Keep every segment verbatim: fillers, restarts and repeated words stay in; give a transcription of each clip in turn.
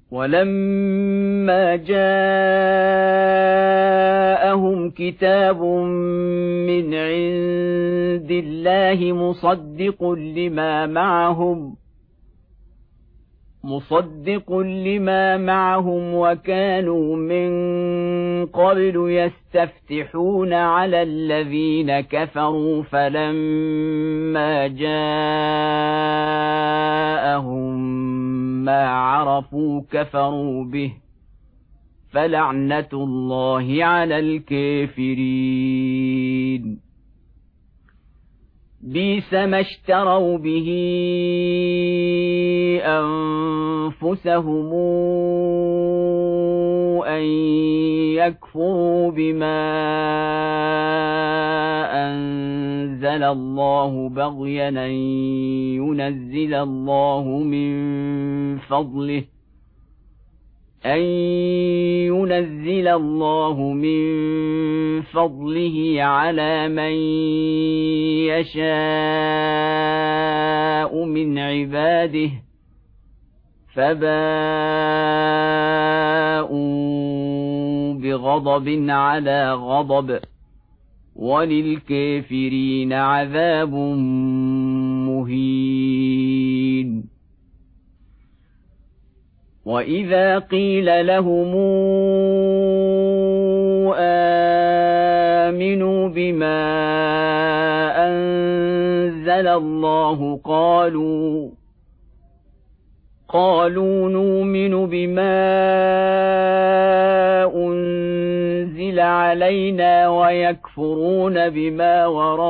ولما جاءهم كتاب من عند الله مصدق لما معهم مصدق لما معهم وكانوا من قبل يستفتحون على الذين كفروا فلما جاءهم ما عرفوا كفروا به فلعنة الله على الكافرين بئس ما اشتروا به أنفسهم أن يكفروا بما أنزل الله بغيا أن ينزل الله من فضله أن ينزل الله من فضله على من يشاء من عباده فباءوا بغضب على غضب وللكافرين عذاب مهين وإذا قيل لهم آمنوا بما أنزل الله قالوا قالوا نؤمن بما أنزل علينا ويكفرون بما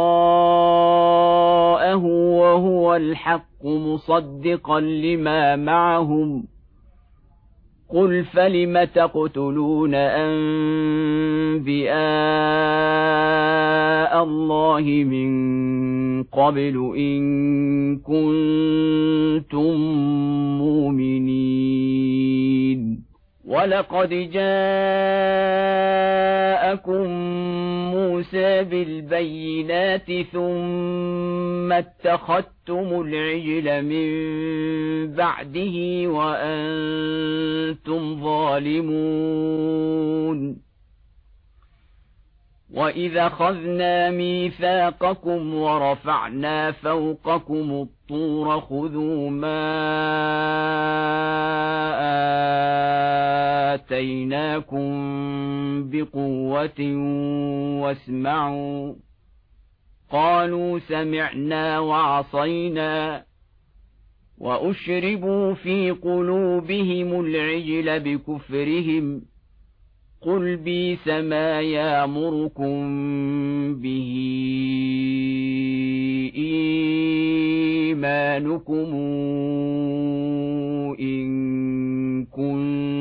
وراءه وهو الحق مصدقا لما معهم قل فلم تقتلون أنبياء الله من قبل إن كنتم مؤمنين ولقد جاءكم موسى بالبينات ثم اتخذتم العجل من بعده وأنتم ظالمون وإذا أخذنا ميثاقكم ورفعنا فوقكم الطور خذوا ما آتيناكم بقوة واسمعوا قالوا سمعنا وعصينا وأشربوا في قلوبهم العجل بكفرهم قل بئس ما يأمركم به إيمانكم إن كنتم